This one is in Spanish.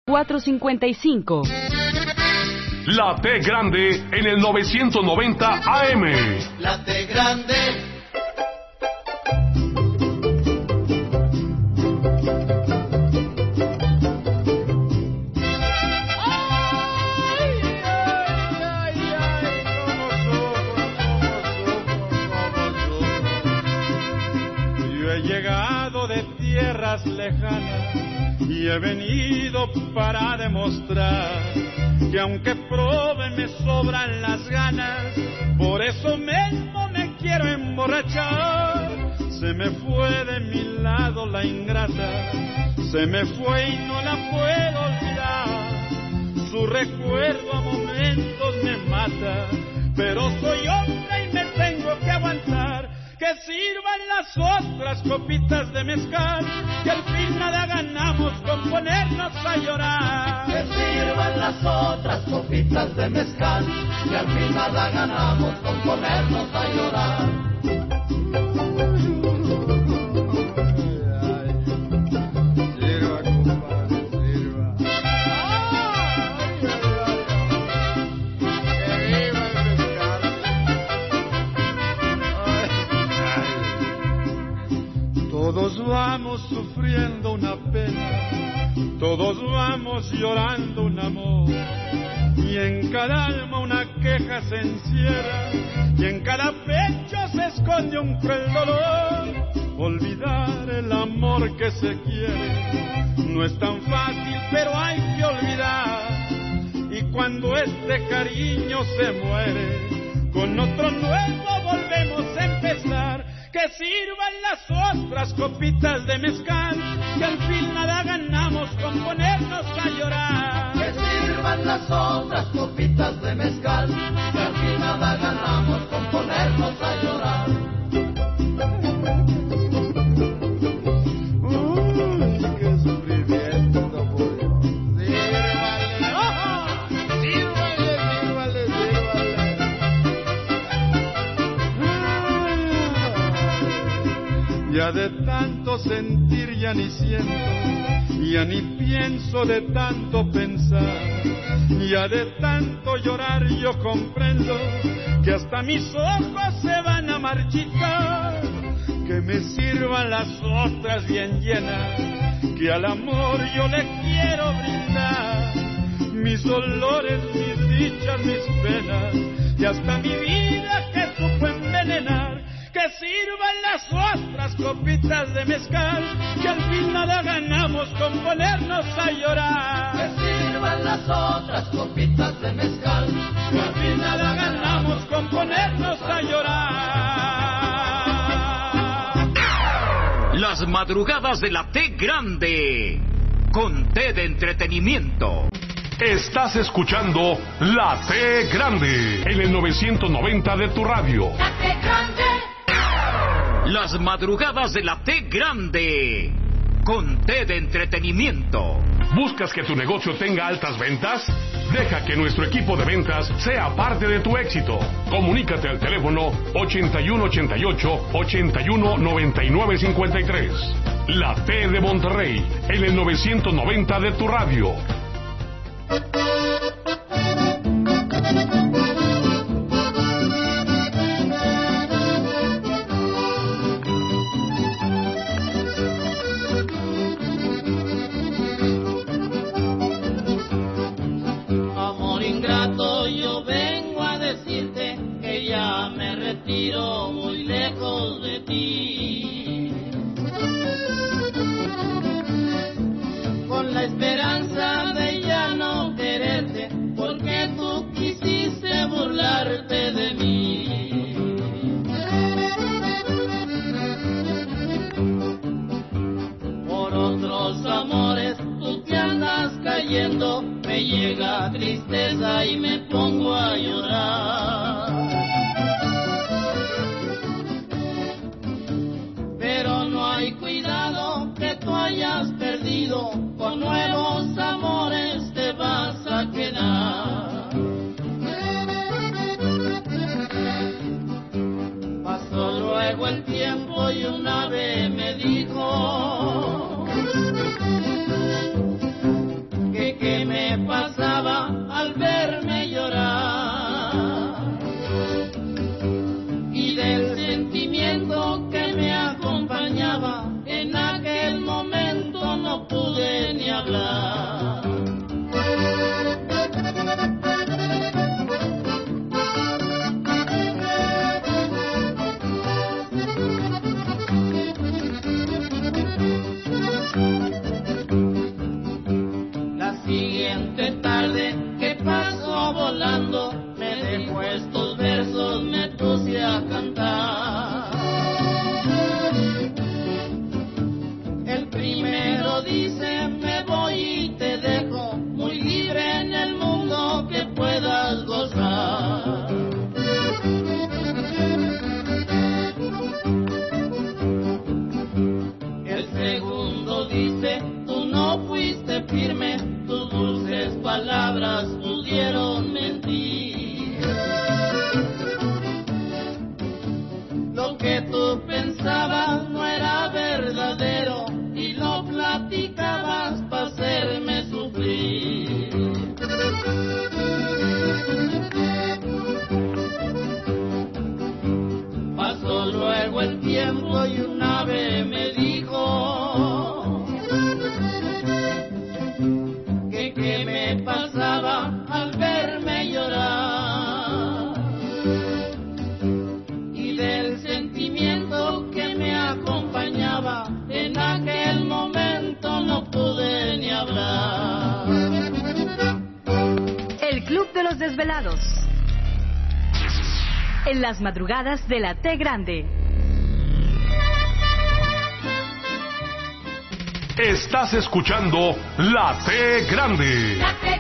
455. La T Grande en el 990 AM. La T Grande. Yo he llegado de tierras lejanas y he venido para demostrar que aunque pruebe me sobran las ganas, por eso mismo me quiero emborrachar. Se me fue de mi lado la ingrata, se me fue y no la puedo olvidar. Su recuerdo a momentos me mata, pero soy hombre y me tengo que aguantar. Que sirvan las otras copitas de mezcal, que al fin nada ganamos con ponernos a llorar. Que sirvan las otras copitas de mezcal, que al fin nada ganamos con ponernos a llorar. Sirva, compadre, sirva. Que viva el mezcal. Todos vamos sufriendo una pena, todos vamos llorando un amor, y en cada alma una queja se encierra, y en cada pecho se esconde un cruel dolor. Olvidar el amor que se quiere no es tan fácil, pero hay que olvidar. Y cuando este cariño se muere, con otro nuevo volvemos a empezar. Que sirvan las otras copitas de mezcal, que al fin nada ganamos con ponernos a llorar. Que sirvan las otras copitas de mezcal, que al fin nada ganamos con ponernos a llorar. Uy, qué sufrimiento, por Dios. Sírvale, sírvale, sírvale. Ya de tanto sentir ya ni siento, ya ni pienso de tanto pensar, ya de tanto llorar yo comprendo que hasta mis ojos se van a marchitar. Que me sirvan las otras bien llenas, que al amor yo le quiero brindar mis dolores, mis dichas, mis penas, y hasta mi vida que supo envenenar. Que sirvan las otras copitas de mezcal, que al fin nada ganamos con ponernos a llorar. Que sirvan las otras copitas de mezcal, que al fin nada ganamos con ponernos a llorar. Las madrugadas de la T Grande, con T de entretenimiento. Estás escuchando La T Grande en el 990 de tu radio. La T Grande. Las madrugadas de la T Grande, con T de entretenimiento. ¿Buscas que tu negocio tenga altas ventas? Deja que nuestro equipo de ventas sea parte de tu éxito. Comunícate al teléfono 8188-819953. La T de Monterrey, en el 990 de tu radio. Amor ingrato, yo vengo a decirte que ya me retiro muy lejos de ti, con la esperanza de ya no quererte, porque tú quisiste burlarte de mí. Por otros amores tú te andas cayendo, me llega tristeza y me pongo a llorar. Pero no hay cuidado que tú hayas perdido, con nuevos amores te vas a quedar. Pasó luego el tiempo y un ave me dijo que radiante tarde que pasó volando, me dejó estos versos, me puse a cantar. El primero dice, me voy y te dejo, muy libre en el mundo que puedas gozar. El segundo dice, tú no fuiste firme, tus dulces palabras pudieron mentir. Lo que tú pensabas no era verdadero y lo platicabas para hacerme sufrir. Pasó luego el tiempo y un ave me dijo que qué me pasaba al verme llorar, y del sentimiento que me acompañaba en aquel momento no pude ni hablar. El Club de los Desvelados, en las madrugadas de la T Grande. Estás escuchando La T Grande. La T